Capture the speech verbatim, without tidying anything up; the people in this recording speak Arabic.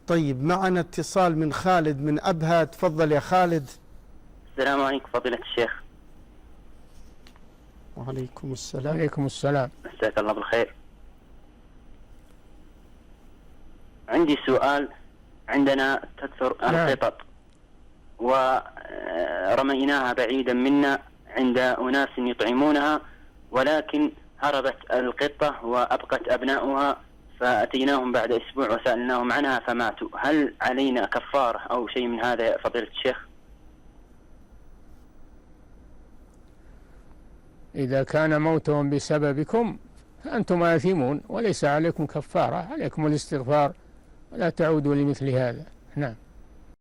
طيب، معنا اتصال من خالد من أبها. تفضل يا خالد. السلام عليكم فضيلة الشيخ. وعليكم السلام. وعليكم السلام. مساك الله بالخير. عندي سؤال. عندنا تكثر القطط ورميناها بعيدا منا عند أناس يطعمونها، ولكن هربت القطة وأبقت أبناؤها، فأتيناهم بعد أسبوع وسألناهم عنها فماتوا. هل علينا كفارة أو شيء من هذا يا فضيلة الشيخ؟ إذا كان موتهم بسببكم فأنتم آثمون وليس عليكم كفارة، عليكم الاستغفار ولا تعودوا لمثل هذا. نعم.